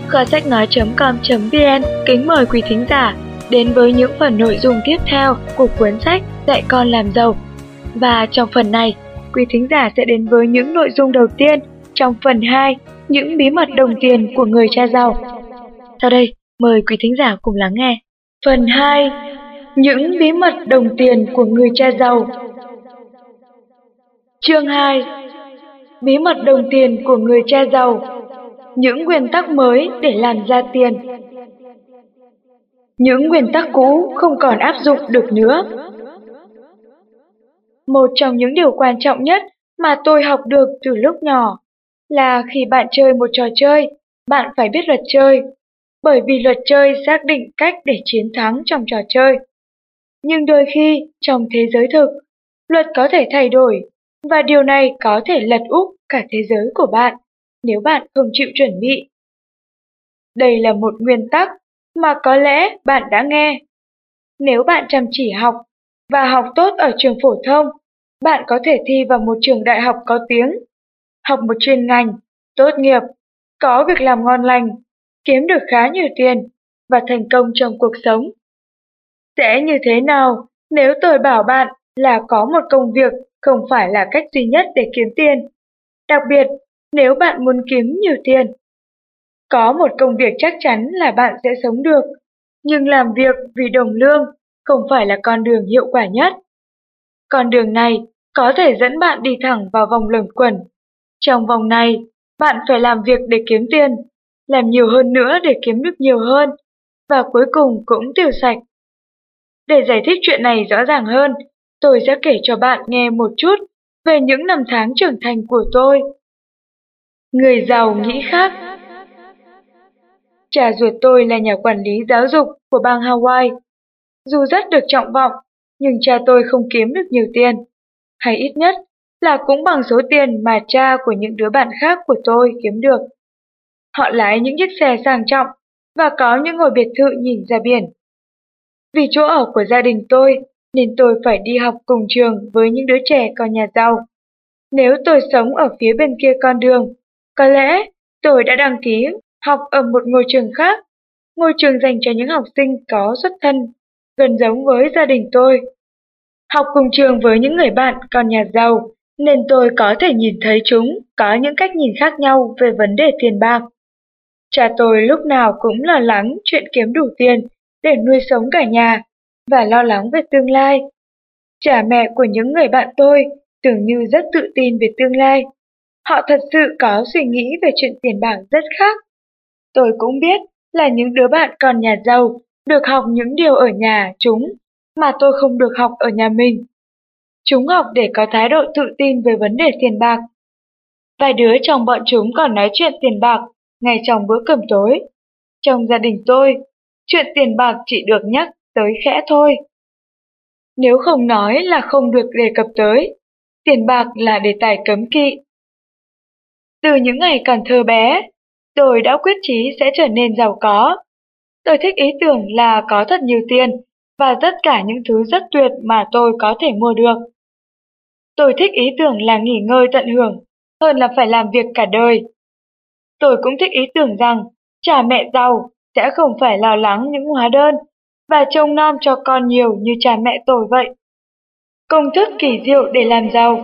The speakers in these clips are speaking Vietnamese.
Kho sách nói.com.vn kính mời quý thính giả đến với những phần nội dung tiếp theo của cuốn sách Dạy con làm giàu. Và trong phần này, quý thính giả sẽ đến với những nội dung đầu tiên trong phần 2, những bí mật đồng tiền của người cha giàu. Sau đây, mời quý thính giả cùng lắng nghe. Phần 2, những bí mật đồng tiền của người cha giàu. Chương 2, bí mật đồng tiền của người cha giàu. Những nguyên tắc mới để làm ra tiền. Những nguyên tắc cũ không còn áp dụng được nữa. Một trong những điều quan trọng nhất mà tôi học được từ lúc nhỏ là khi bạn chơi một trò chơi, bạn phải biết luật chơi, bởi vì luật chơi xác định cách để chiến thắng trong trò chơi. Nhưng đôi khi, trong thế giới thực, luật có thể thay đổi, và điều này có thể lật úp cả thế giới của bạn nếu bạn không chịu chuẩn bị. Đây là một nguyên tắc mà có lẽ bạn đã nghe. Nếu bạn chăm chỉ học và học tốt ở trường phổ thông, bạn có thể thi vào một trường đại học có tiếng, học một chuyên ngành, tốt nghiệp, có việc làm ngon lành, kiếm được khá nhiều tiền và thành công trong cuộc sống. Sẽ như thế nào nếu tôi bảo bạn là có một công việc không phải là cách duy nhất để kiếm tiền, đặc biệt nếu bạn muốn kiếm nhiều tiền? Có một công việc chắc chắn là bạn sẽ sống được, nhưng làm việc vì đồng lương không phải là con đường hiệu quả nhất. Con đường này có thể dẫn bạn đi thẳng vào vòng luẩn quẩn. Trong vòng này, bạn phải làm việc để kiếm tiền, làm nhiều hơn nữa để kiếm được nhiều hơn, và cuối cùng cũng tiêu sạch. Để giải thích chuyện này rõ ràng hơn, tôi sẽ kể cho bạn nghe một chút về những năm tháng trưởng thành của tôi. Người giàu nghĩ khác. Cha ruột tôi là nhà quản lý giáo dục của bang Hawaii. Dù rất được trọng vọng, nhưng cha tôi không kiếm được nhiều tiền, hay ít nhất là cũng bằng số tiền mà cha của những đứa bạn khác của tôi kiếm được. Họ lái những chiếc xe sang trọng và có những ngôi biệt thự nhìn ra biển. Vì chỗ ở của gia đình tôi, nên tôi phải đi học cùng trường với những đứa trẻ con nhà giàu. Nếu tôi sống ở phía bên kia con đường, có lẽ tôi đã đăng ký học ở một ngôi trường khác, ngôi trường dành cho những học sinh có xuất thân gần giống với gia đình tôi. Học cùng trường với những người bạn con nhà giàu, nên tôi có thể nhìn thấy chúng có những cách nhìn khác nhau về vấn đề tiền bạc. Cha tôi lúc nào cũng lo lắng chuyện kiếm đủ tiền để nuôi sống cả nhà, và lo lắng về tương lai. Cha mẹ của những người bạn tôi tưởng như rất tự tin về tương lai. Họ thật sự có suy nghĩ về chuyện tiền bạc rất khác. Tôi cũng biết là những đứa bạn con nhà giàu được học những điều ở nhà chúng mà tôi không được học ở nhà mình. Chúng học để có thái độ tự tin về vấn đề tiền bạc. Vài đứa trong bọn chúng còn nói chuyện tiền bạc ngay trong bữa cơm tối. Trong gia đình tôi, chuyện tiền bạc chỉ được nhắc tới khẽ thôi. Nếu không nói là không được đề cập tới, tiền bạc là đề tài cấm kỵ. Từ những ngày còn thơ bé, tôi đã quyết chí sẽ trở nên giàu có. Tôi thích ý tưởng là có thật nhiều tiền và tất cả những thứ rất tuyệt mà tôi có thể mua được. Tôi thích ý tưởng là nghỉ ngơi tận hưởng hơn là phải làm việc cả đời. Tôi cũng thích ý tưởng rằng cha mẹ giàu sẽ không phải lo lắng những hóa đơn và trông nom cho con nhiều như cha mẹ tôi vậy. Công thức kỳ diệu để làm giàu.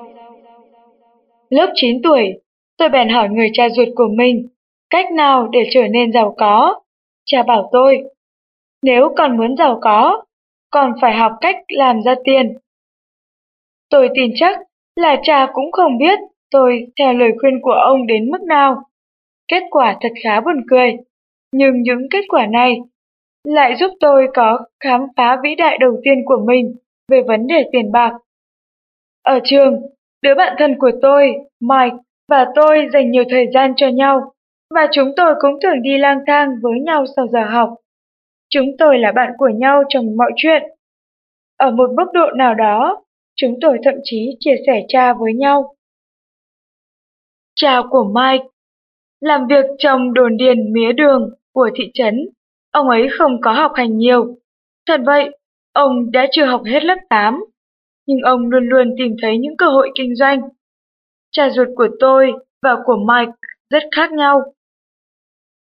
Lớp 9 tuổi, tôi bèn hỏi người cha ruột của mình cách nào để trở nên giàu có. Cha bảo tôi, nếu con muốn giàu có, con phải học cách làm ra tiền. Tôi tin chắc là cha cũng không biết tôi theo lời khuyên của ông đến mức nào. Kết quả thật khá buồn cười, nhưng những kết quả này lại giúp tôi có khám phá vĩ đại đầu tiên của mình về vấn đề tiền bạc. Ở trường, đứa bạn thân của tôi, Mike, và tôi dành nhiều thời gian cho nhau, và chúng tôi cũng thường đi lang thang với nhau sau giờ học. Chúng tôi là bạn của nhau trong mọi chuyện. Ở một mức độ nào đó, chúng tôi thậm chí chia sẻ cha với nhau. Cha của Mike làm việc trong đồn điền mía đường của thị trấn. Ông ấy không có học hành nhiều. Thật vậy, ông đã chưa học hết lớp 8, nhưng ông luôn luôn tìm thấy những cơ hội kinh doanh. Cha ruột của tôi và của Mike rất khác nhau.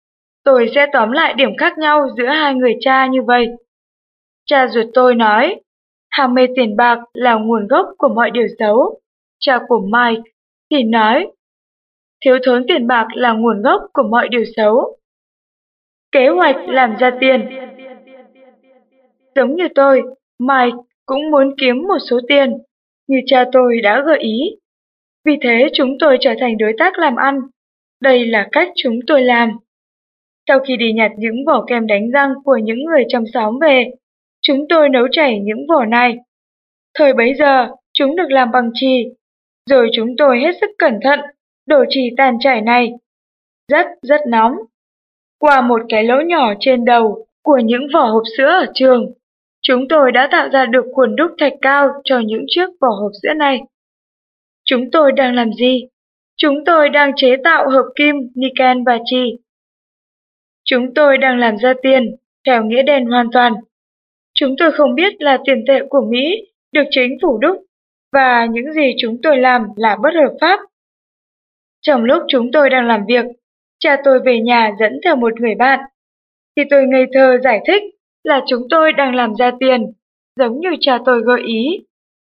Tôi sẽ tóm lại điểm khác nhau giữa hai người cha như vậy. Cha ruột tôi nói, ham mê tiền bạc là nguồn gốc của mọi điều xấu. Cha của Mike thì nói, thiếu thốn tiền bạc là nguồn gốc của mọi điều xấu. Kế hoạch làm ra tiền. Giống như tôi, Mike cũng muốn kiếm một số tiền, như cha tôi đã gợi ý. Vì thế chúng tôi trở thành đối tác làm ăn. Đây là cách chúng tôi làm. Sau khi đi nhặt những vỏ kem đánh răng của những người trong xóm về, chúng tôi nấu chảy những vỏ này. Thời bấy giờ, chúng được làm bằng chì, rồi chúng tôi hết sức cẩn thận đổ chì tàn chảy này. Rất nóng. Qua một cái lỗ nhỏ trên đầu của những vỏ hộp sữa ở trường, chúng tôi đã tạo ra được khuôn đúc thạch cao cho những chiếc vỏ hộp sữa này. Chúng tôi đang làm gì? Chúng tôi đang chế tạo hợp kim, niken và chì. Chúng tôi đang làm ra tiền, theo nghĩa đen hoàn toàn. Chúng tôi không biết là tiền tệ của Mỹ được chính phủ đúc, và những gì chúng tôi làm là bất hợp pháp. Trong lúc chúng tôi đang làm việc, cha tôi về nhà dẫn theo một người bạn, thì tôi ngây thơ giải thích là chúng tôi đang làm ra tiền, giống như cha tôi gợi ý.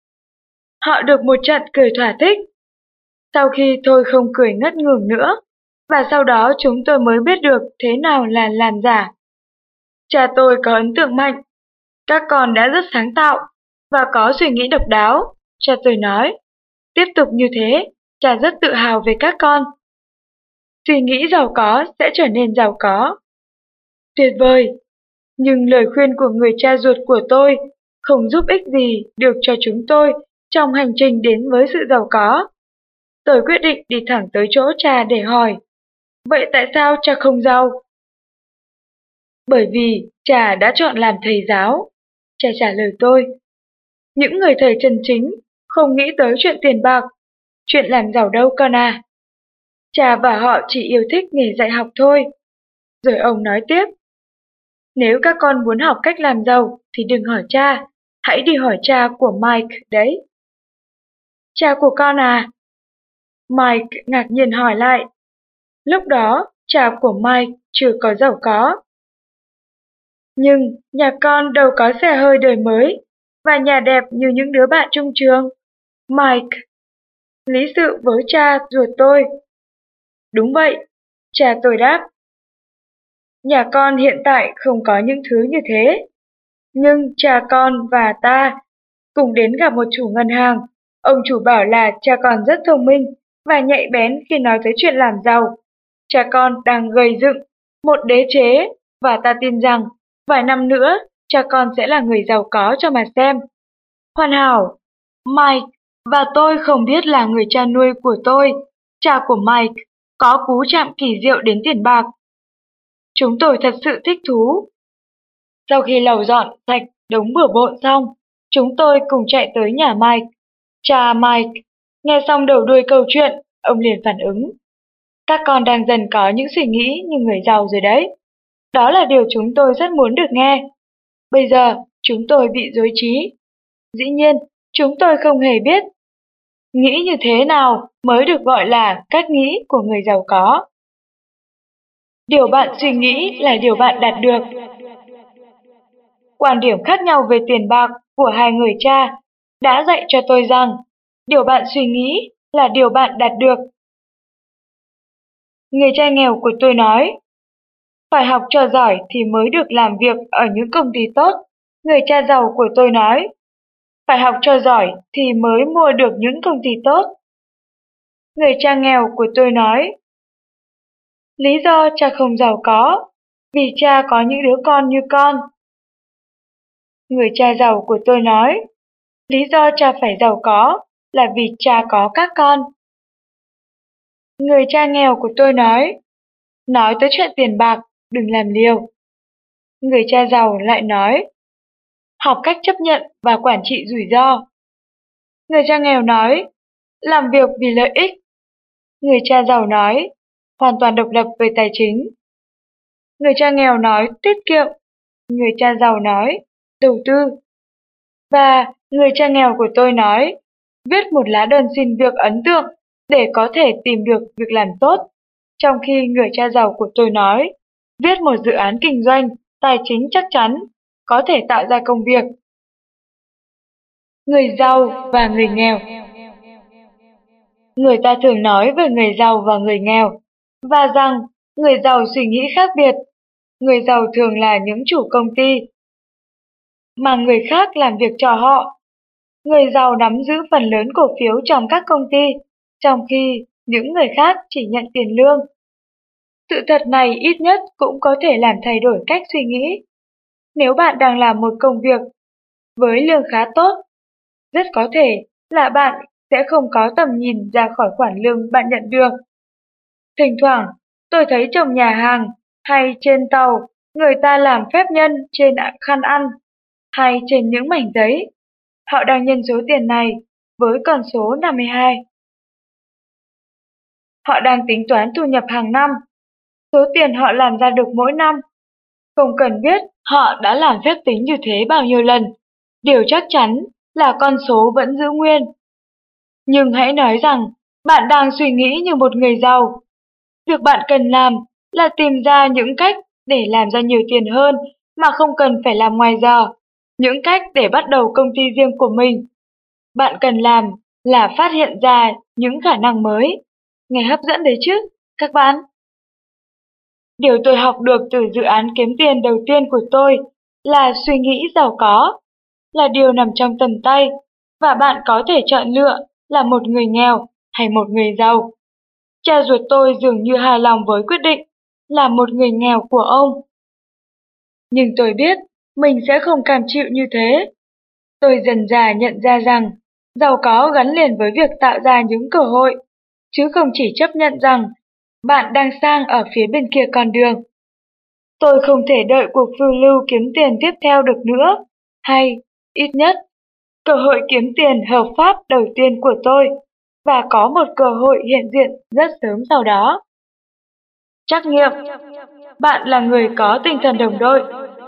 Họ được một trận cười thỏa thích. Sau khi tôi không cười ngất ngưởng nữa, và sau đó chúng tôi mới biết được thế nào là làm giả. Cha tôi có ấn tượng mạnh. Các con đã rất sáng tạo và có suy nghĩ độc đáo, cha tôi nói. Tiếp tục như thế, cha rất tự hào về các con. Suy nghĩ giàu có sẽ trở nên giàu có. Tuyệt vời! Nhưng lời khuyên của người cha ruột của tôi không giúp ích gì được cho chúng tôi trong hành trình đến với sự giàu có. Tôi quyết định đi thẳng tới chỗ cha để hỏi, vậy tại sao cha không giàu? Bởi vì cha đã chọn làm thầy giáo, cha trả lời tôi. Những người thầy chân chính không nghĩ tới chuyện tiền bạc, chuyện làm giàu đâu con à. Cha và họ chỉ yêu thích nghề dạy học thôi. Rồi ông nói tiếp, nếu các con muốn học cách làm giàu thì đừng hỏi cha, hãy đi hỏi cha của Mike đấy. Cha của con à? Mike ngạc nhiên hỏi lại. Lúc đó, cha của Mike chưa có giàu có. Nhưng nhà con đâu có xe hơi đời mới và nhà đẹp như những đứa bạn chung trường. Mike lý sự với cha ruột tôi. Đúng vậy, cha tôi đáp. Nhà con hiện tại không có những thứ như thế. Nhưng cha con và ta cùng đến gặp một chủ ngân hàng. Ông chủ bảo là cha con rất thông minh và nhạy bén khi nói tới chuyện làm giàu. Cha con đang gầy dựng một đế chế và ta tin rằng vài năm nữa cha con sẽ là người giàu có cho mà xem. Hoàn hảo! Mike và tôi không biết là người cha nuôi của tôi, cha của Mike, có cú chạm kỳ diệu đến tiền bạc. Chúng tôi thật sự thích thú. Sau khi lau dọn sạch đống bừa bộn xong, chúng tôi cùng chạy tới nhà Mike. Cha Mike, nghe xong đầu đuôi câu chuyện, ông liền phản ứng. Các con đang dần có những suy nghĩ như người giàu rồi đấy. Đó là điều chúng tôi rất muốn được nghe. Bây giờ, chúng tôi bị rối trí. Dĩ nhiên, chúng tôi không hề biết. Nghĩ như thế nào mới được gọi là cách nghĩ của người giàu có. Điều bạn suy nghĩ là điều bạn đạt được. Quan điểm khác nhau về tiền bạc của hai người cha đã dạy cho tôi rằng điều bạn suy nghĩ là điều bạn đạt được. Người cha nghèo của tôi nói, phải học trò giỏi thì mới được làm việc ở những công ty tốt. Người cha giàu của tôi nói, phải học trò giỏi thì mới mua được những công ty tốt. Người cha nghèo của tôi nói, lý do cha không giàu có, vì cha có những đứa con như con. Người cha giàu của tôi nói, lý do cha phải giàu có là vì cha có các con. Người cha nghèo của tôi nói tới chuyện tiền bạc, đừng làm liều. Người cha giàu lại nói, học cách chấp nhận và quản trị rủi ro. Người cha nghèo nói, làm việc vì lợi ích. Người cha giàu nói, hoàn toàn độc lập về tài chính. Người cha nghèo nói, tiết kiệm. Người cha giàu nói, đầu tư. Và người cha nghèo của tôi nói, viết một lá đơn xin việc ấn tượng để có thể tìm được việc làm tốt. Trong khi người cha giàu của tôi nói, viết một dự án kinh doanh, tài chính chắc chắn, có thể tạo ra công việc. Người giàu và người nghèo. Người ta thường nói về người giàu và người nghèo, và rằng người giàu suy nghĩ khác biệt. Người giàu thường là những chủ công ty, mà người khác làm việc cho họ. Người giàu nắm giữ phần lớn cổ phiếu trong các công ty, trong khi những người khác chỉ nhận tiền lương. Sự thật này ít nhất cũng có thể làm thay đổi cách suy nghĩ. Nếu bạn đang làm một công việc với lương khá tốt, rất có thể là bạn sẽ không có tầm nhìn ra khỏi khoản lương bạn nhận được. Thỉnh thoảng, tôi thấy trong nhà hàng hay trên tàu, người ta làm phép nhân trên khăn ăn hay trên những mảnh giấy. Họ đang nhân số tiền này với con số 52. Họ đang tính toán thu nhập hàng năm, số tiền họ làm ra được mỗi năm. Không cần biết họ đã làm phép tính như thế bao nhiêu lần, điều chắc chắn là con số vẫn giữ nguyên. Nhưng hãy nói rằng bạn đang suy nghĩ như một người giàu. Việc bạn cần làm là tìm ra những cách để làm ra nhiều tiền hơn mà không cần phải làm ngoài giờ, những cách để bắt đầu công ty riêng của mình. Bạn cần làm là phát hiện ra những khả năng mới. Nghe hấp dẫn đấy chứ, các bạn? Điều tôi học được từ dự án kiếm tiền đầu tiên của tôi là suy nghĩ giàu có, là điều nằm trong tầm tay, và bạn có thể chọn lựa là một người nghèo hay một người giàu. Cha ruột tôi dường như hài lòng với quyết định là một người nghèo của ông. Nhưng tôi biết mình sẽ không cam chịu như thế. Tôi dần dà nhận ra rằng giàu có gắn liền với việc tạo ra những cơ hội, chứ không chỉ chấp nhận rằng bạn đang sang ở phía bên kia con đường. Tôi không thể đợi cuộc phiêu lưu kiếm tiền tiếp theo được nữa, hay, ít nhất, cơ hội kiếm tiền hợp pháp đầu tiên của tôi, và có một cơ hội hiện diện rất sớm sau đó. Trắc nghiệm. Bạn là người có tinh thần đồng đội.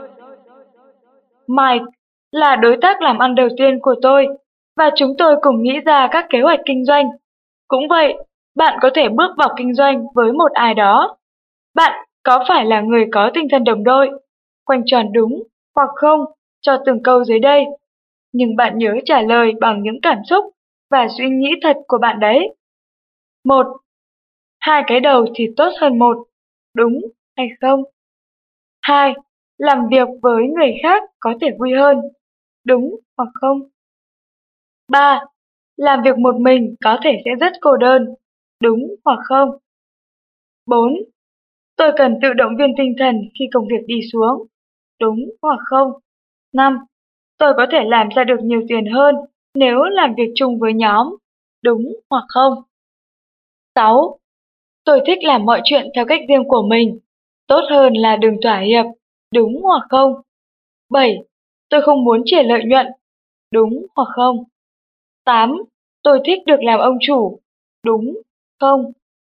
Mike là đối tác làm ăn đầu tiên của tôi, và chúng tôi cùng nghĩ ra các kế hoạch kinh doanh. Cũng vậy, bạn có thể bước vào kinh doanh với một ai đó. Bạn có phải là người có tinh thần đồng đội? Khoanh tròn đúng hoặc không cho từng câu dưới đây. Nhưng bạn nhớ trả lời bằng những cảm xúc và suy nghĩ thật của bạn đấy. 1. Hai cái đầu thì tốt hơn một, đúng hay không? 2. Làm việc với người khác có thể vui hơn, đúng hoặc không? 3. Làm việc một mình có thể sẽ rất cô đơn, đúng hoặc không? 4. Tôi cần tự động viên tinh thần khi công việc đi xuống, đúng hoặc không? 5. Tôi có thể làm ra được nhiều tiền hơn nếu làm việc chung với nhóm, đúng hoặc không? 6. Tôi thích làm mọi chuyện theo cách riêng của mình, tốt hơn là đừng thỏa hiệp, đúng hoặc không? 7. Tôi không muốn chia lợi nhuận, đúng hoặc không? 8. Tôi thích được làm ông chủ, đúng không?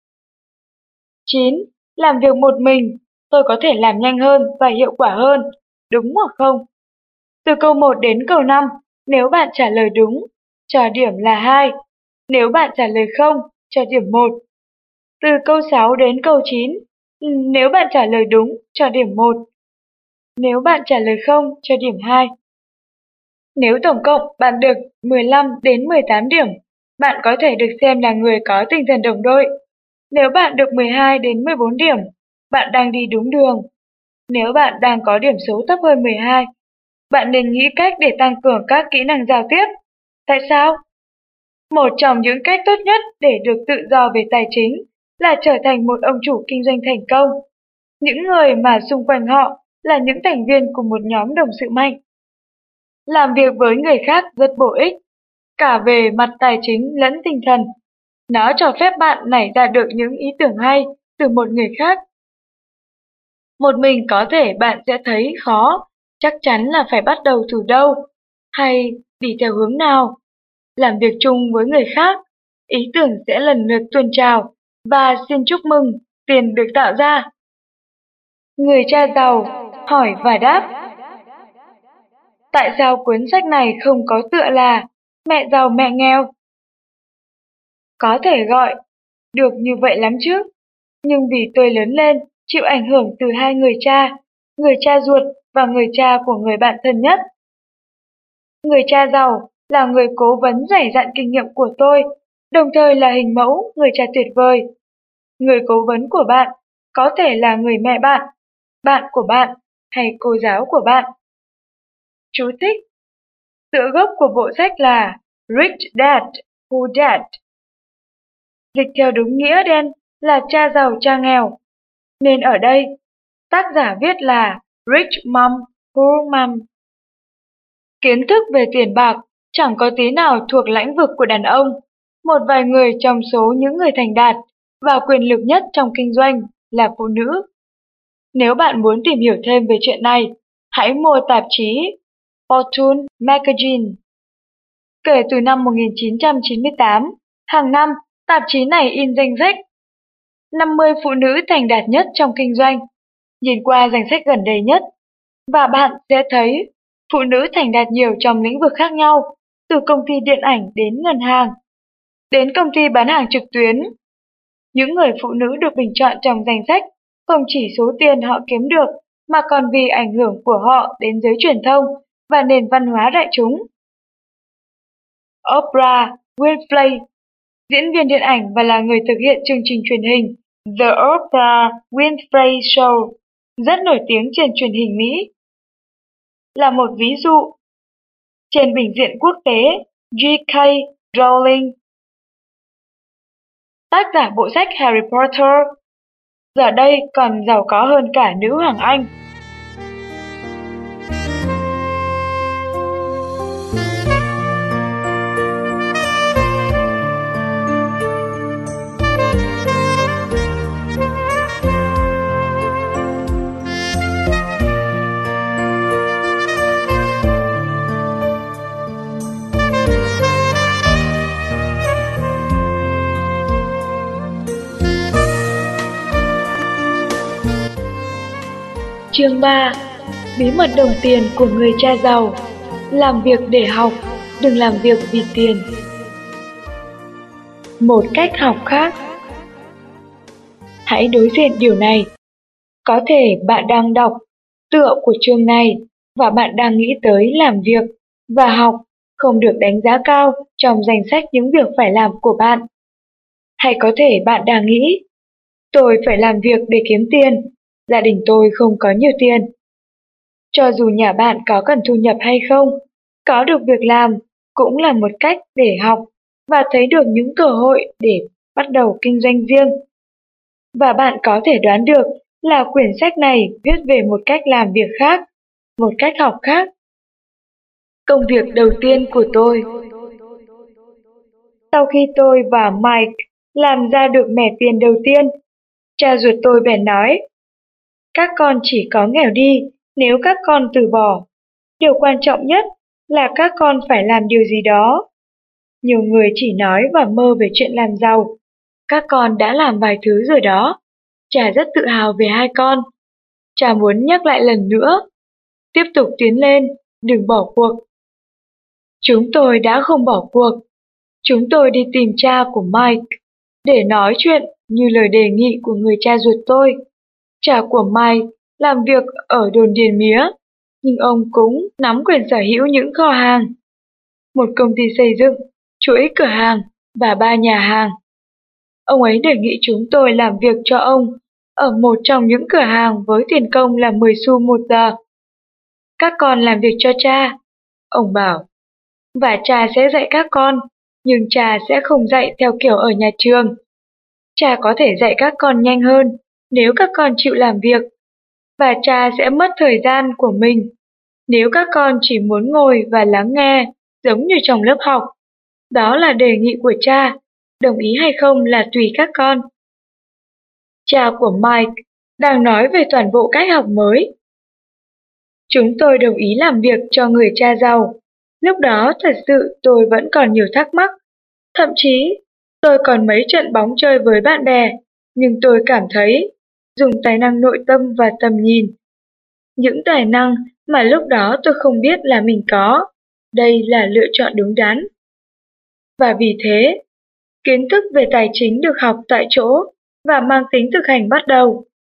9. Làm việc một mình, tôi có thể làm nhanh hơn và hiệu quả hơn, đúng hoặc không? Từ câu 1 đến câu 5, nếu bạn trả lời đúng, cho điểm là 2. Nếu bạn trả lời không, cho điểm 1. Từ câu 6 đến câu 9, nếu bạn trả lời đúng, cho điểm 1. Nếu bạn trả lời không, cho điểm 2. Nếu tổng cộng bạn được 15 đến 18 điểm, bạn có thể được xem là người có tinh thần đồng đội. Nếu bạn được 12 đến 14 điểm, bạn đang đi đúng đường. Nếu bạn đang có điểm số thấp hơn 12, bạn nên nghĩ cách để tăng cường các kỹ năng giao tiếp. Tại sao? Một trong những cách tốt nhất để được tự do về tài chính là trở thành một ông chủ kinh doanh thành công. Những người mà xung quanh họ là những thành viên của một nhóm đồng sự mạnh. Làm việc với người khác rất bổ ích, cả về mặt tài chính lẫn tinh thần. Nó cho phép bạn nảy ra được những ý tưởng hay từ một người khác. Một mình có thể bạn sẽ thấy khó, chắc chắn là phải bắt đầu từ đâu, hay đi theo hướng nào. Làm việc chung với người khác, ý tưởng sẽ lần lượt tuôn trào và xin chúc mừng, tiền được tạo ra. Người cha giàu, hỏi và đáp. Tại sao cuốn sách này không có tựa là Mẹ giàu mẹ nghèo? Có thể gọi được như vậy lắm chứ, nhưng vì tôi lớn lên chịu ảnh hưởng từ hai người cha ruột và người cha của người bạn thân nhất. Người cha giàu là người cố vấn dày dặn kinh nghiệm của tôi, đồng thời là hình mẫu người cha tuyệt vời. Người cố vấn của bạn có thể là người mẹ bạn, bạn của bạn hay cô giáo của bạn. Chú thích: tựa gốc của bộ sách là Rich Dad, Poor Dad. Dịch theo đúng nghĩa đen là cha giàu cha nghèo, nên ở đây tác giả viết là Rich Mom, Poor Mom. Kiến thức về tiền bạc chẳng có tí nào thuộc lãnh vực của đàn ông. Một vài người trong số những người thành đạt và quyền lực nhất trong kinh doanh là phụ nữ. Nếu bạn muốn tìm hiểu thêm về chuyện này, hãy mua tạp chí Fortune Magazine. Kể từ năm 1998, hàng năm, tạp chí này in danh sách 50 phụ nữ thành đạt nhất trong kinh doanh. Nhìn qua danh sách gần đây nhất, và bạn sẽ thấy phụ nữ thành đạt nhiều trong lĩnh vực khác nhau, từ công ty điện ảnh đến ngân hàng, đến công ty bán hàng trực tuyến. Những người phụ nữ được bình chọn trong danh sách không chỉ số tiền họ kiếm được, mà còn vì ảnh hưởng của họ đến giới truyền thông và nền văn hóa đại chúng. Oprah Winfrey, diễn viên điện ảnh và là người thực hiện chương trình truyền hình The Oprah Winfrey Show, rất nổi tiếng trên truyền hình Mỹ, là một ví dụ. Trên bình diện quốc tế, J.K. Rowling, tác giả bộ sách Harry Potter, giờ đây còn giàu có hơn cả nữ hoàng Anh. Chương 3. Bí mật đồng tiền của người cha giàu. Làm việc để học, đừng làm việc vì tiền. Một cách học khác. Hãy đối diện điều này. Có thể bạn đang đọc tựa của chương này và bạn đang nghĩ tới làm việc và học không được đánh giá cao trong danh sách những việc phải làm của bạn. Hay có thể bạn đang nghĩ, tôi phải làm việc để kiếm tiền, gia đình tôi không có nhiều tiền. Cho dù nhà bạn có cần thu nhập hay không, có được việc làm cũng là một cách để học và thấy được những cơ hội để bắt đầu kinh doanh riêng. Và bạn có thể đoán được là quyển sách này viết về một cách làm việc khác, một cách học khác. Công việc đầu tiên của tôi. Sau khi tôi và Mike làm ra được mẻ tiền đầu tiên, cha ruột tôi bèn nói, các con chỉ có nghèo đi nếu các con từ bỏ. Điều quan trọng nhất là các con phải làm điều gì đó. Nhiều người chỉ nói và mơ về chuyện làm giàu. Các con đã làm vài thứ rồi đó. Cha rất tự hào về hai con. Cha muốn nhắc lại lần nữa. Tiếp tục tiến lên, đừng bỏ cuộc. Chúng tôi đã không bỏ cuộc. Chúng tôi đi tìm cha của Mike để nói chuyện như lời đề nghị của người cha ruột tôi. Cha của Mike làm việc ở đồn điền mía, nhưng ông cũng nắm quyền sở hữu những kho hàng, một công ty xây dựng, chuỗi cửa hàng và 3 nhà hàng. Ông ấy đề nghị chúng tôi làm việc cho ông ở một trong những cửa hàng với tiền công là 10 xu một giờ. Các con làm việc cho cha, ông bảo, và cha sẽ dạy các con, nhưng cha sẽ không dạy theo kiểu ở nhà trường. Cha có thể dạy các con nhanh hơn nếu các con chịu làm việc, và cha sẽ mất thời gian của mình nếu các con chỉ muốn ngồi và lắng nghe giống như trong lớp học. Đó là đề nghị của cha, đồng ý hay không là tùy các con. Cha của Mike đang nói về toàn bộ cách học mới. Chúng tôi đồng ý làm việc cho người cha giàu. Lúc đó thật sự tôi vẫn còn nhiều thắc mắc. Thậm chí, tôi còn mấy trận bóng chơi với bạn bè, nhưng tôi cảm thấy dùng tài năng nội tâm và tầm nhìn. Những tài năng mà lúc đó tôi không biết là mình có, đây là lựa chọn đúng đắn. Và vì thế, kiến thức về tài chính được học tại chỗ và mang tính thực hành bắt đầu.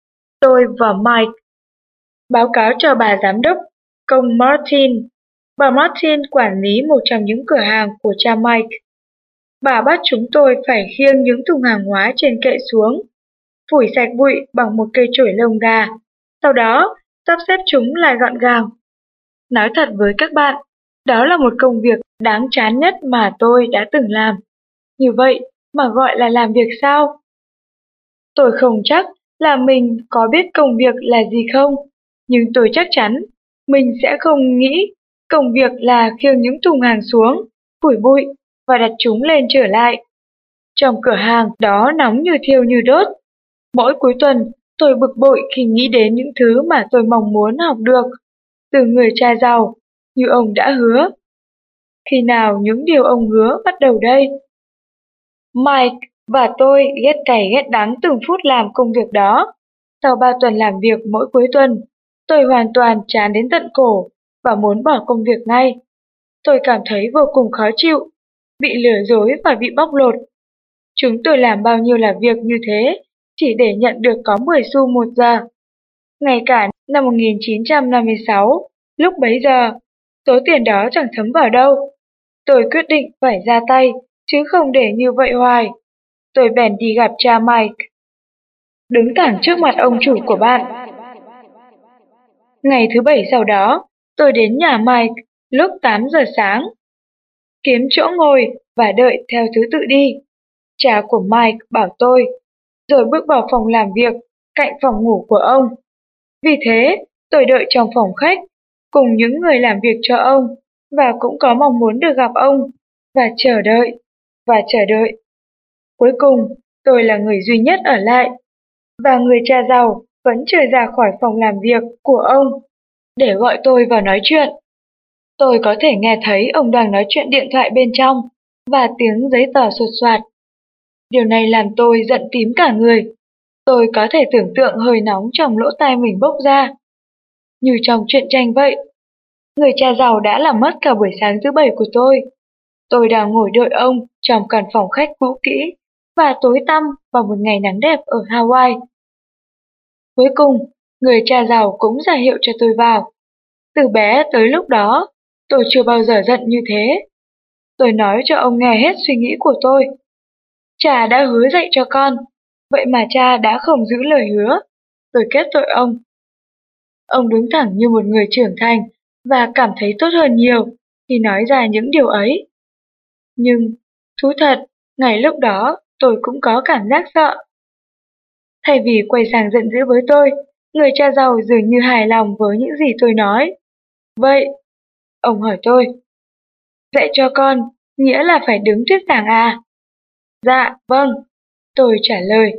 tôi và Mike. Báo cáo cho bà giám đốc, công Martin. Bà Martin quản lý một trong những cửa hàng của cha Mike. Bà bắt chúng tôi phải khiêng những thùng hàng hóa trên kệ xuống, phủi sạch bụi bằng một cây chổi lông gà, sau đó sắp xếp chúng lại gọn gàng. Nói thật với các bạn, đó là một công việc đáng chán nhất mà tôi đã từng làm. Như vậy mà gọi là làm việc sao? Tôi không chắc là mình có biết công việc là gì không, nhưng tôi chắc chắn mình sẽ không nghĩ công việc là khiêng những thùng hàng xuống, phủi bụi và đặt chúng lên trở lại. Trong cửa hàng đó nóng như thiêu như đốt. Mỗi cuối tuần, tôi bực bội khi nghĩ đến những thứ mà tôi mong muốn học được từ người cha giàu, như ông đã hứa. Khi nào những điều ông hứa bắt đầu đây? Mike và tôi ghét cay ghét đắng từng phút làm công việc đó. Sau 3 tuần làm việc mỗi cuối tuần, tôi hoàn toàn chán đến tận cổ và muốn bỏ công việc ngay. Tôi cảm thấy vô cùng khó chịu, bị lừa dối và bị bóc lột. Chúng tôi làm bao nhiêu là việc như thế chỉ để nhận được có 10 xu một giờ. Ngay cả năm 1956, lúc bấy giờ, số tiền đó chẳng thấm vào đâu. Tôi quyết định phải ra tay, chứ không để như vậy hoài. Tôi bèn đi gặp cha Mike. Đứng thẳng trước mặt ông chủ của bạn. Ngày thứ Bảy sau đó, tôi đến nhà Mike lúc 8 giờ sáng. Kiếm chỗ ngồi và đợi theo thứ tự đi. Cha của Mike bảo tôi, rồi bước vào phòng làm việc cạnh phòng ngủ của ông. Vì thế, tôi đợi trong phòng khách cùng những người làm việc cho ông và cũng có mong muốn được gặp ông và chờ đợi và chờ đợi. Cuối cùng, tôi là người duy nhất ở lại và người cha giàu vẫn chưa ra khỏi phòng làm việc của ông để gọi tôi vào nói chuyện. Tôi có thể nghe thấy ông đang nói chuyện điện thoại bên trong và tiếng giấy tờ sột soạt. Điều này làm tôi giận tím cả người. Tôi có thể tưởng tượng hơi nóng trong lỗ tai mình bốc ra. Như trong truyện tranh vậy. Người cha giàu đã làm mất cả buổi sáng thứ Bảy của tôi. Tôi đang ngồi đợi ông trong căn phòng khách cũ kỹ và tối tăm vào một ngày nắng đẹp ở Hawaii. Cuối cùng, người cha giàu cũng ra hiệu cho tôi vào. Từ bé tới lúc đó, tôi chưa bao giờ giận như thế. Tôi nói cho ông nghe hết suy nghĩ của tôi. Cha đã hứa dạy cho con, vậy mà cha đã không giữ lời hứa. Tôi kết tội ông. Ông đứng thẳng như một người trưởng thành và cảm thấy tốt hơn nhiều khi nói ra những điều ấy. Nhưng, thú thật, ngày lúc đó tôi cũng có cảm giác sợ. Thay vì quay sang giận dữ với tôi, người cha giàu dường như hài lòng với những gì tôi nói. Vậy, ông hỏi tôi, dạy cho con, nghĩa là phải đứng thuyết giảng à? Dạ, vâng, tôi trả lời.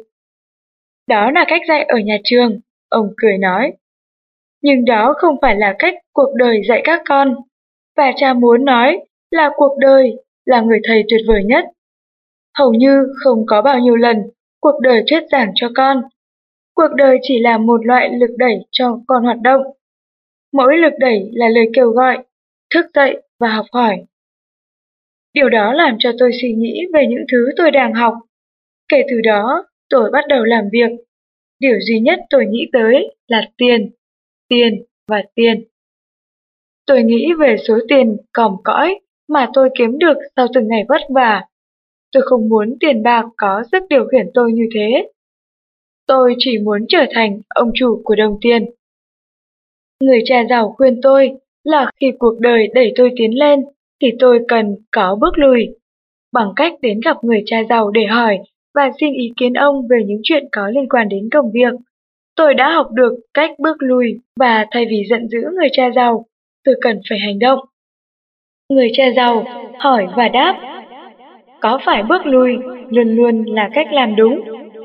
Đó là cách dạy ở nhà trường, ông cười nói. Nhưng đó không phải là cách cuộc đời dạy các con. Và cha muốn nói là cuộc đời là người thầy tuyệt vời nhất. Hầu như không có bao nhiêu lần cuộc đời thuyết giảng cho con. Cuộc đời chỉ là một loại lực đẩy cho con hoạt động. Mỗi lực đẩy là lời kêu gọi, thức dậy và học hỏi. Điều đó làm cho tôi suy nghĩ về những thứ tôi đang học. Kể từ đó, tôi bắt đầu làm việc. Điều duy nhất tôi nghĩ tới là tiền, tiền và tiền. Tôi nghĩ về số tiền còm cõi mà tôi kiếm được sau từng ngày vất vả. Tôi không muốn tiền bạc có sức điều khiển tôi như thế. Tôi chỉ muốn trở thành ông chủ của đồng tiền. Người cha giàu khuyên tôi là khi cuộc đời đẩy tôi tiến lên thì tôi cần có bước lùi. Bằng cách đến gặp người cha giàu để hỏi và xin ý kiến ông về những chuyện có liên quan đến công việc. Tôi đã học được cách bước lùi và thay vì giận dữ người cha giàu, tôi cần phải hành động. Người cha giàu hỏi và đáp, có phải bước lùi luôn luôn là cách làm đúng?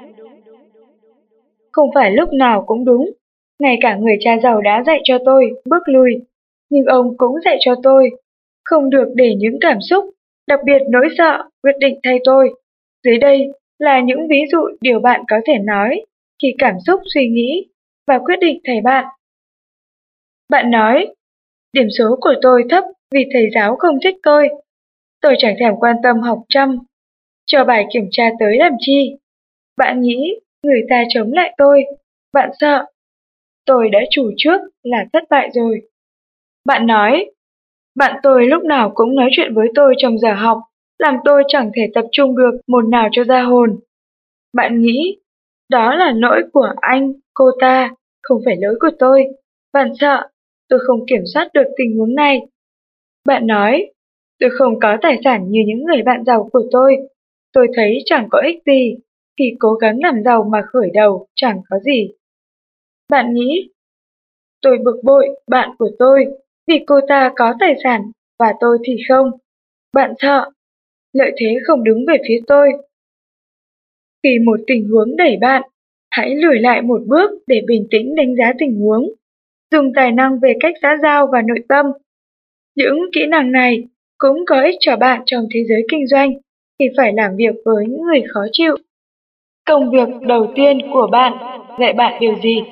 Không phải lúc nào cũng đúng. Ngay cả người cha giàu đã dạy cho tôi bước lùi, nhưng ông cũng dạy cho tôi không được để những cảm xúc, đặc biệt nỗi sợ, quyết định thay tôi. Dưới đây là những ví dụ điều bạn có thể nói khi cảm xúc suy nghĩ và quyết định thay bạn. Bạn nói, điểm số của tôi thấp vì thầy giáo không thích tôi. Tôi chẳng thèm quan tâm học chăm. Cho bài kiểm tra tới làm chi? Bạn nghĩ người ta chống lại tôi, Bạn sợ. Tôi đã chủ trước là thất bại rồi. Bạn nói, bạn tôi lúc nào cũng nói chuyện với tôi trong giờ học, làm tôi chẳng thể tập trung được một nào cho ra hồn. Bạn nghĩ, đó là lỗi của anh, cô ta, không phải lỗi của tôi. Bạn sợ, tôi không kiểm soát được tình huống này. Bạn nói, tôi không có tài sản như những người bạn giàu của tôi. Tôi thấy chẳng có ích gì, thì cố gắng làm giàu mà khởi đầu chẳng có gì. Bạn nghĩ, tôi bực bội bạn của tôi vì cô ta có tài sản và tôi thì không. Bạn sợ, lợi thế không đứng về phía tôi. Khi một tình huống đẩy bạn, hãy lùi lại một bước để bình tĩnh đánh giá tình huống. Dùng tài năng về cách xã giao và nội tâm. Những kỹ năng này cũng có ích cho bạn trong thế giới kinh doanh khi phải làm việc với những người khó chịu. Công việc đầu tiên của bạn dạy bạn điều gì?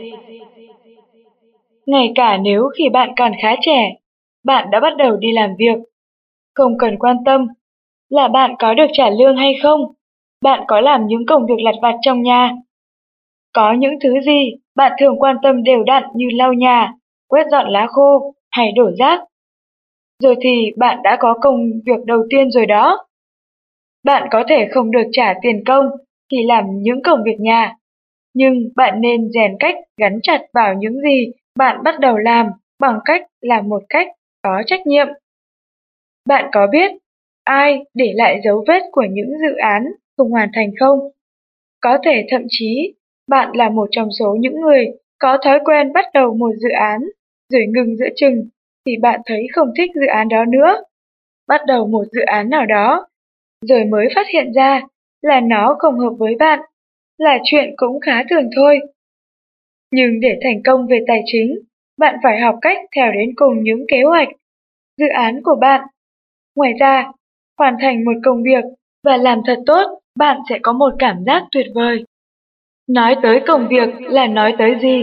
Ngay cả nếu khi bạn còn khá trẻ, bạn đã bắt đầu đi làm việc. Không cần quan tâm là bạn có được trả lương hay không, bạn có làm những công việc lặt vặt trong nhà. Có những thứ gì bạn thường quan tâm đều đặn như lau nhà, quét dọn lá khô hay đổ rác. Rồi thì bạn đã có công việc đầu tiên rồi đó. Bạn có thể không được trả tiền công khi làm những công việc nhà, nhưng bạn nên rèn cách gắn chặt vào những gì bạn bắt đầu làm bằng cách làm một cách có trách nhiệm. Bạn có biết ai để lại dấu vết của những dự án không hoàn thành không? Có thể thậm chí bạn là một trong số những người có thói quen bắt đầu một dự án rồi ngừng giữa chừng thì bạn thấy không thích dự án đó nữa. Bắt đầu một dự án nào đó rồi mới phát hiện ra là nó không hợp với bạn, là chuyện cũng khá thường thôi. Nhưng để thành công về tài chính, bạn phải học cách theo đến cùng những kế hoạch, dự án của bạn. Ngoài ra, hoàn thành một công việc và làm thật tốt, bạn sẽ có một cảm giác tuyệt vời. Nói tới công việc là nói tới gì?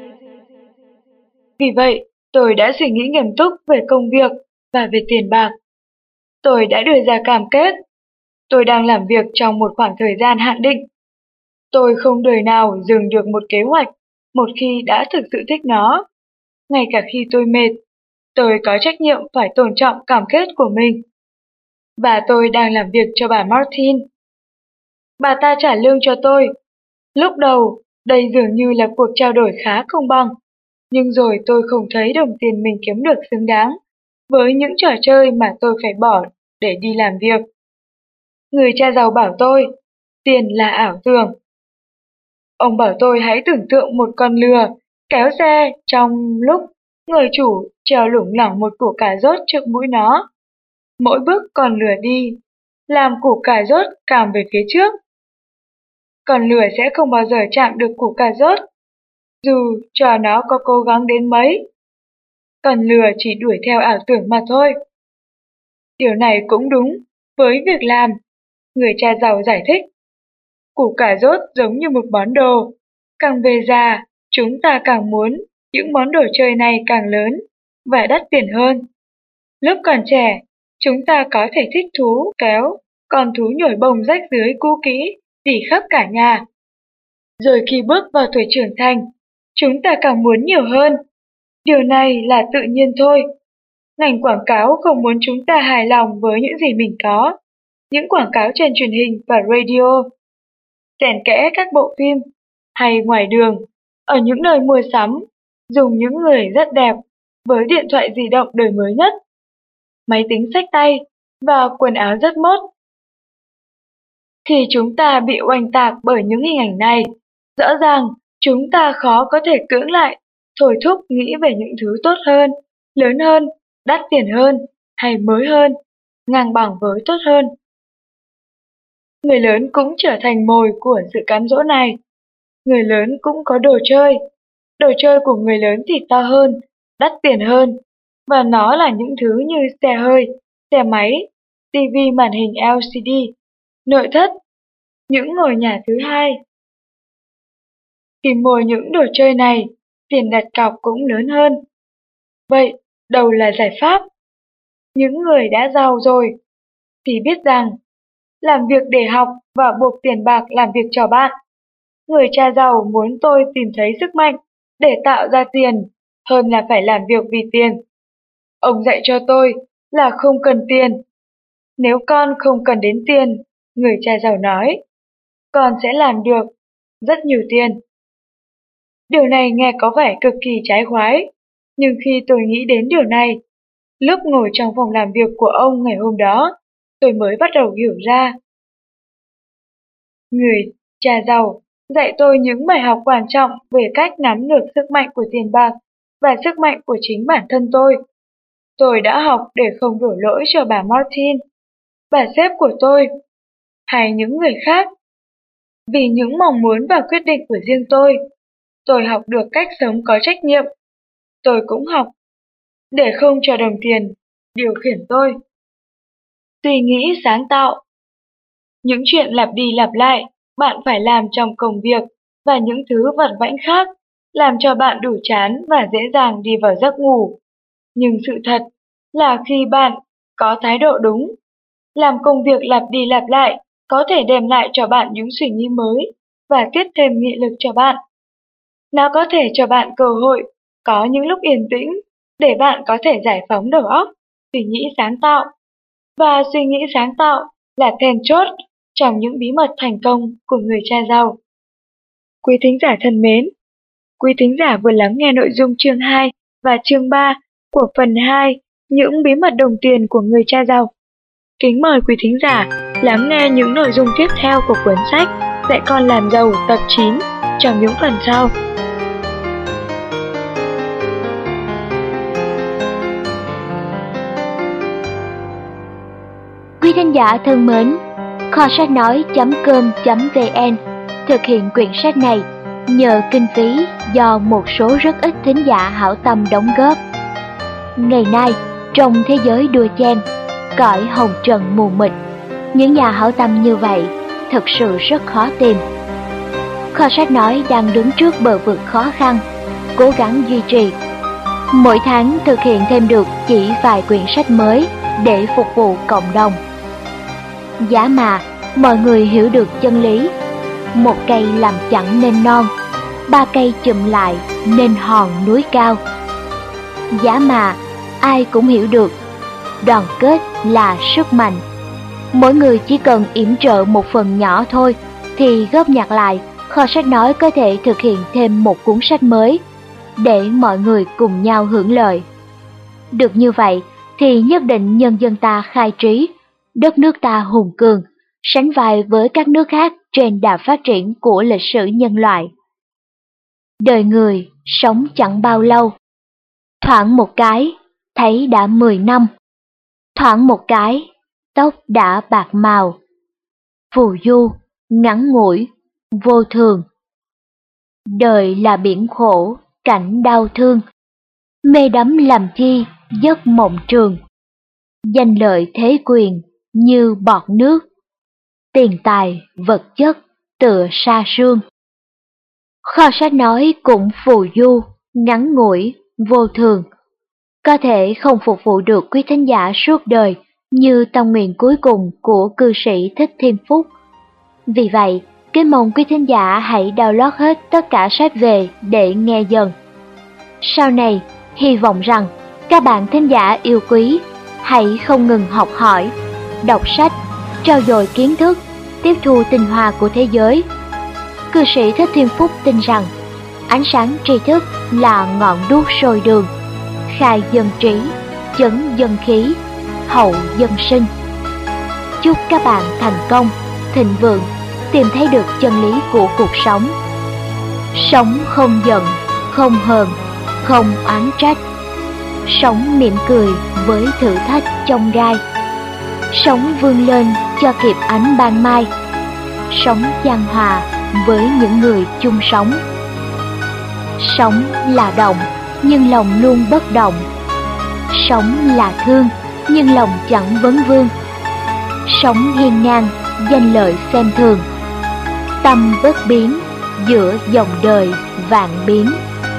Vì vậy, tôi đã suy nghĩ nghiêm túc về công việc và về tiền bạc. Tôi đã đưa ra cam kết. Tôi đang làm việc trong một khoảng thời gian hạn định. Tôi không đời nào dừng được một kế hoạch một khi đã thực sự thích nó. Ngay cả khi tôi mệt, tôi có trách nhiệm phải tôn trọng cam kết của mình. Và tôi đang làm việc cho bà Martin. Bà ta trả lương cho tôi. Lúc đầu, đây dường như là cuộc trao đổi khá công bằng. Nhưng rồi tôi không thấy đồng tiền mình kiếm được xứng đáng với những trò chơi mà tôi phải bỏ để đi làm việc. Người cha giàu bảo tôi, tiền là ảo tưởng. Ông bảo tôi hãy tưởng tượng một con lừa kéo xe trong lúc người chủ trèo lủng lẳng một củ cà rốt trước mũi nó. Mỗi bước con lừa đi, làm củ cà rốt càm về phía trước. Con lừa sẽ không bao giờ chạm được củ cà rốt, dù cho nó có cố gắng đến mấy. Con lừa chỉ đuổi theo ảo tưởng mà thôi. Điều này cũng đúng với việc làm, người cha giàu giải thích. Củ cà rốt giống như một món đồ, càng về già, chúng ta càng muốn những món đồ chơi này càng lớn và đắt tiền hơn. Lúc còn trẻ, chúng ta có thể thích thú kéo con thú nhồi bông rách rưới cũ kỹ rỉ khắp cả nhà. Rồi khi bước vào tuổi trưởng thành, chúng ta càng muốn nhiều hơn. Điều này là tự nhiên thôi. Ngành quảng cáo không muốn chúng ta hài lòng với những gì mình có. Những quảng cáo trên truyền hình và radio, xen kẽ các bộ phim, hay ngoài đường, ở những nơi mua sắm, dùng những người rất đẹp, với điện thoại di động đời mới nhất, máy tính xách tay và quần áo rất mốt. Khi chúng ta bị oanh tạc bởi những hình ảnh này, rõ ràng chúng ta khó có thể cưỡng lại, thôi thúc nghĩ về những thứ tốt hơn, lớn hơn, đắt tiền hơn, hay mới hơn, ngang bằng với tốt hơn. Người lớn cũng trở thành mồi của sự cám dỗ này. Người lớn cũng có đồ chơi. Đồ chơi của người lớn thì to hơn, đắt tiền hơn, và nó là những thứ như xe hơi, xe máy, tivi màn hình LCD, nội thất, những ngôi nhà thứ hai. Khi mua những đồ chơi này, tiền đặt cọc cũng lớn hơn. Vậy, đâu là giải pháp? Những người đã giàu rồi thì biết rằng làm việc để học và buộc tiền bạc làm việc cho bạn. Người cha giàu muốn tôi tìm thấy sức mạnh để tạo ra tiền hơn là phải làm việc vì tiền. Ông dạy cho tôi là không cần tiền. Nếu con không cần đến tiền, người cha giàu nói, con sẽ làm được rất nhiều tiền. Điều này nghe có vẻ cực kỳ trái khoái, nhưng khi tôi nghĩ đến điều này, lúc ngồi trong phòng làm việc của ông ngày hôm đó, tôi mới bắt đầu hiểu ra. Người cha giàu dạy tôi những bài học quan trọng về cách nắm được sức mạnh của tiền bạc và sức mạnh của chính bản thân tôi. Tôi đã học để không đổ lỗi cho bà Martin, bà sếp của tôi, hay những người khác. Vì những mong muốn và quyết định của riêng tôi học được cách sống có trách nhiệm. Tôi cũng học để không cho đồng tiền điều khiển tôi. Suy nghĩ sáng tạo. Những chuyện lặp đi lặp lại bạn phải làm trong công việc và những thứ vặt vãnh khác làm cho bạn đủ chán và dễ dàng đi vào giấc ngủ. Nhưng sự thật là khi bạn có thái độ đúng, làm công việc lặp đi lặp lại có thể đem lại cho bạn những suy nghĩ mới và tiết thêm nghị lực cho bạn. Nó có thể cho bạn cơ hội có những lúc yên tĩnh để bạn có thể giải phóng đầu óc, suy nghĩ sáng tạo. Và suy nghĩ sáng tạo là then chốt trong những bí mật thành công của người cha giàu. Quý thính giả thân mến, quý thính giả vừa lắng nghe nội dung chương 2 và chương 3 của phần 2 những bí mật đồng tiền của người cha giàu. Kính mời quý thính giả lắng nghe những nội dung tiếp theo của cuốn sách Dạy con làm giàu tập 9 trong những phần sau. Quý thính giả thân mến, kho sách nói.com.vn thực hiện quyển sách này nhờ kinh phí do một số rất ít thính giả hảo tâm đóng góp. Ngày nay, trong thế giới đua chen, cõi hồng trần mù mịt, những nhà hảo tâm như vậy thực sự rất khó tìm. Kho sách nói đang đứng trước bờ vực khó khăn, cố gắng duy trì. Mỗi tháng thực hiện thêm được chỉ vài quyển sách mới để phục vụ cộng đồng. Giá mà mọi người hiểu được chân lý, một cây làm chẳng nên non, ba cây chùm lại nên hòn núi cao. Giá mà ai cũng hiểu được, đoàn kết là sức mạnh. Mỗi người chỉ cần yểm trợ một phần nhỏ thôi thì góp nhặt lại, kho sách nói có thể thực hiện thêm một cuốn sách mới để mọi người cùng nhau hưởng lợi. Được như vậy thì nhất định nhân dân ta khai trí, đất nước ta hùng cường, sánh vai với các nước khác trên đà phát triển của lịch sử nhân loại. Đời người sống chẳng bao lâu, thoảng một cái thấy đã 10 năm, thoảng một cái tóc đã bạc màu. Phù du, ngắn ngủi, vô thường. Đời là biển khổ, cảnh đau thương, mê đắm làm chi giấc mộng trường. Danh lợi thế quyền như bọt nước, tiền tài vật chất tựa sa sương. Kho sách nói cũng phù du, ngắn ngủi, vô thường, có thể không phục vụ được quý thính giả suốt đời như tâm nguyện cuối cùng của cư sĩ Thích Thiên Phúc. Vì vậy, kính mong quý thính giả hãy download hết tất cả sách về để nghe dần. Sau này, hy vọng rằng các bạn thính giả yêu quý hãy không ngừng học hỏi, đọc sách, trau dồi kiến thức, tiếp thu tinh hoa của thế giới. Cư sĩ Thích Thiên Phúc tin rằng ánh sáng tri thức là ngọn đuốc soi đường, khai dân trí, chấn dân khí, hậu dân sinh. Chúc các bạn thành công, thịnh vượng, tìm thấy được chân lý của cuộc sống. Sống không giận, không hờn, không oán trách. Sống mỉm cười với thử thách chông gai. Sống vươn lên cho kịp ánh ban mai. Sống chan hòa với những người chung sống. Sống là động, nhưng lòng luôn bất động. Sống là thương, nhưng lòng chẳng vấn vương. Sống hiên ngang, danh lợi xem thường. Tâm bất biến giữa dòng đời vạn biến.